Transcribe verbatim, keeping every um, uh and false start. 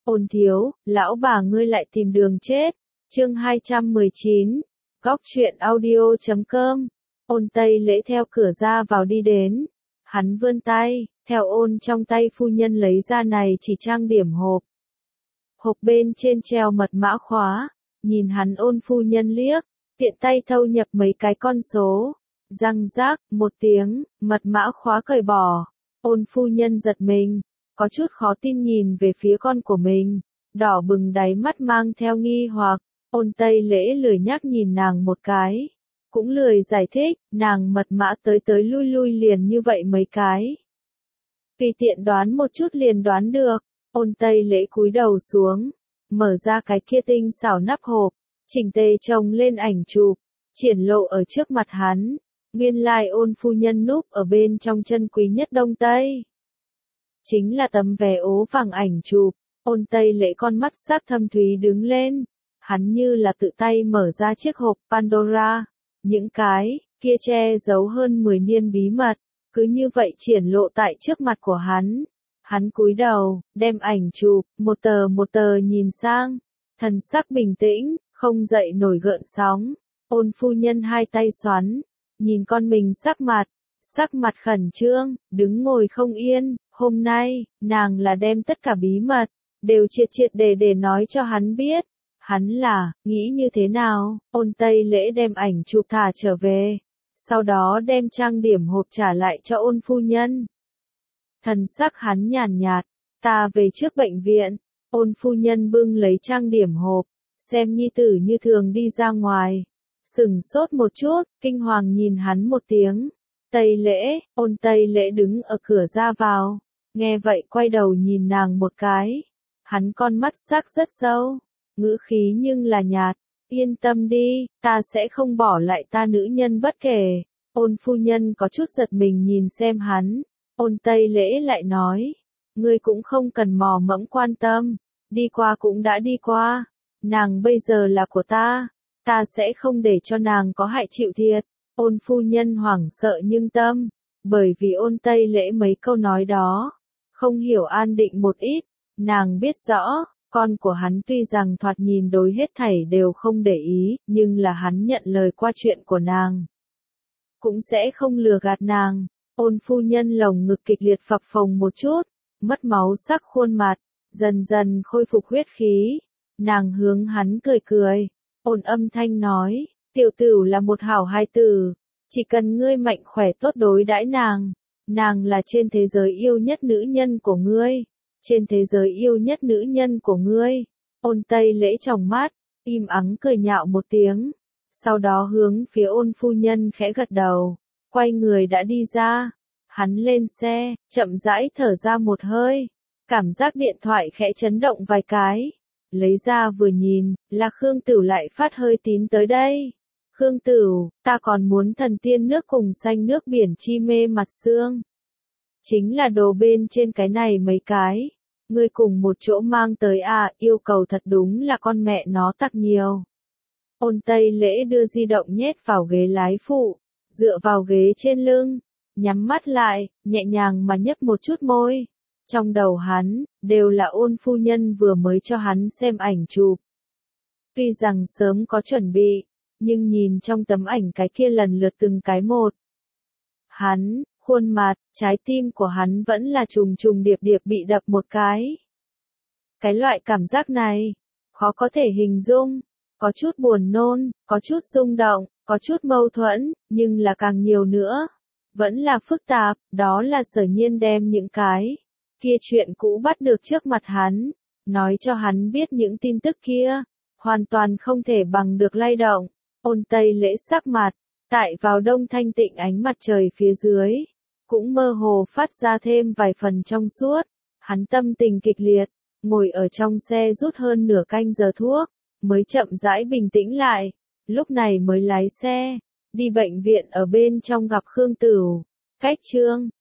Ôn thiếu, lão bà ngươi lại tìm đường chết. Chương hai trăm mười chín, Góc truyện audio chấm com. Ôn Tây Lễ theo cửa ra vào đi đến. Hắn vươn tay, theo ôn trong tay phu nhân lấy ra này chỉ trang điểm hộp. Hộp bên trên treo mật mã khóa, nhìn hắn ôn phu nhân liếc, tiện tay thâu nhập mấy cái con số. Răng rác, một tiếng, mật mã khóa cởi bỏ. Ôn phu nhân giật mình, có chút khó tin nhìn về phía con của mình, đỏ bừng đáy mắt mang theo nghi hoặc. Ôn Tây Lễ lười nhác nhìn nàng một cái, cũng lười giải thích, nàng mật mã tới tới lui lui liền như vậy mấy cái. Tùy tiện đoán một chút liền đoán được. Ôn Tây Lễ cúi đầu xuống, mở ra cái kia tinh xảo nắp hộp, chỉnh tề chồng lên ảnh chụp, triển lộ ở trước mặt hắn. Nguyên lai ôn phu nhân núp ở bên trong chân quý nhất Đông Tây. Chính là tấm vé ố vàng ảnh chụp. Ôn Tây Lễ con mắt sắc thâm thúy đứng lên. Hắn như là tự tay mở ra chiếc hộp Pandora. Những cái kia che giấu hơn mười niên bí mật, cứ như vậy triển lộ tại trước mặt của hắn. Hắn cúi đầu, đem ảnh chụp, một tờ một tờ nhìn sang. Thần sắc bình tĩnh, không dậy nổi gợn sóng. Ôn phu nhân hai tay xoắn, nhìn con mình sắc mặt, sắc mặt khẩn trương, đứng ngồi không yên. Hôm nay, nàng là đem tất cả bí mật, đều triệt triệt để để nói cho hắn biết. Hắn là, nghĩ như thế nào? Ôn Tây Lễ đem ảnh chụp thả trở về, sau đó đem trang điểm hộp trả lại cho ôn phu nhân. Thần sắc hắn nhàn nhạt, ta về trước bệnh viện. Ôn phu nhân bưng lấy trang điểm hộp, xem nhi tử như thường đi ra ngoài. Sừng sốt một chút, kinh hoàng nhìn hắn một tiếng. Tây Lễ, ôn Tây Lễ đứng ở cửa ra vào, nghe vậy quay đầu nhìn nàng một cái. Hắn con mắt sắc rất sâu, ngữ khí nhưng là nhạt. Yên tâm đi, ta sẽ không bỏ lại ta nữ nhân bất kể. Ôn phu nhân có chút giật mình nhìn xem hắn. Ôn Tây Lễ lại nói, ngươi cũng không cần mò mẫm quan tâm, đi qua cũng đã đi qua, nàng bây giờ là của ta, ta sẽ không để cho nàng có hại chịu thiệt. Ôn phu nhân hoảng sợ nhưng tâm, bởi vì ôn Tây Lễ mấy câu nói đó, không hiểu an định một ít. Nàng biết rõ, con của hắn tuy rằng thoạt nhìn đối hết thảy đều không để ý, nhưng là hắn nhận lời qua chuyện của nàng, cũng sẽ không lừa gạt nàng. Ôn phu nhân lồng ngực kịch liệt phập phồng một chút, mất máu sắc khuôn mặt, dần dần khôi phục huyết khí. Nàng hướng hắn cười cười, ôn âm thanh nói, tiểu tử là một hảo hài tử, chỉ cần ngươi mạnh khỏe tốt đối đãi nàng, nàng là trên thế giới yêu nhất nữ nhân của ngươi, trên thế giới yêu nhất nữ nhân của ngươi. Ôn Tây Lễ tròng mắt, im ắng cười nhạo một tiếng, sau đó hướng phía ôn phu nhân khẽ gật đầu, quay người đã đi ra. Hắn lên xe, chậm rãi thở ra một hơi, cảm giác điện thoại khẽ chấn động vài cái, lấy ra vừa nhìn, là Khương Tửu lại phát hơi tín tới đây. Khương Tửu, ta còn muốn thần tiên nước cùng xanh nước biển chi mê mặt xương. Chính là đồ bên trên cái này mấy cái, ngươi cùng một chỗ mang tới à, yêu cầu thật đúng là con mẹ nó tặc nhiều. Ôn Tây Lễ đưa di động nhét vào ghế lái phụ, dựa vào ghế trên lưng, nhắm mắt lại, nhẹ nhàng mà nhấp một chút môi. Trong đầu hắn, đều là ôn phu nhân vừa mới cho hắn xem ảnh chụp. Tuy rằng sớm có chuẩn bị, nhưng nhìn trong tấm ảnh cái kia lần lượt từng cái một. Hắn, khuôn mặt, trái tim của hắn vẫn là trùng trùng điệp điệp bị đập một cái. Cái loại cảm giác này, khó có thể hình dung, có chút buồn nôn, có chút rung động, có chút mâu thuẫn, nhưng là càng nhiều nữa. Vẫn là phức tạp, đó là Sở Nhiên đem những cái kia chuyện cũ bắt được trước mặt hắn, nói cho hắn biết những tin tức kia, hoàn toàn không thể bằng được lay động. Ôn Tây Lễ sắc mặt, tại vào đông thanh tịnh ánh mặt trời phía dưới, cũng mơ hồ phát ra thêm vài phần trong suốt. Hắn tâm tình kịch liệt, ngồi ở trong xe rút hơn nửa canh giờ thuốc, mới chậm rãi bình tĩnh lại, lúc này mới lái xe đi bệnh viện. Ở bên trong gặp Khương Tửu. Cách chương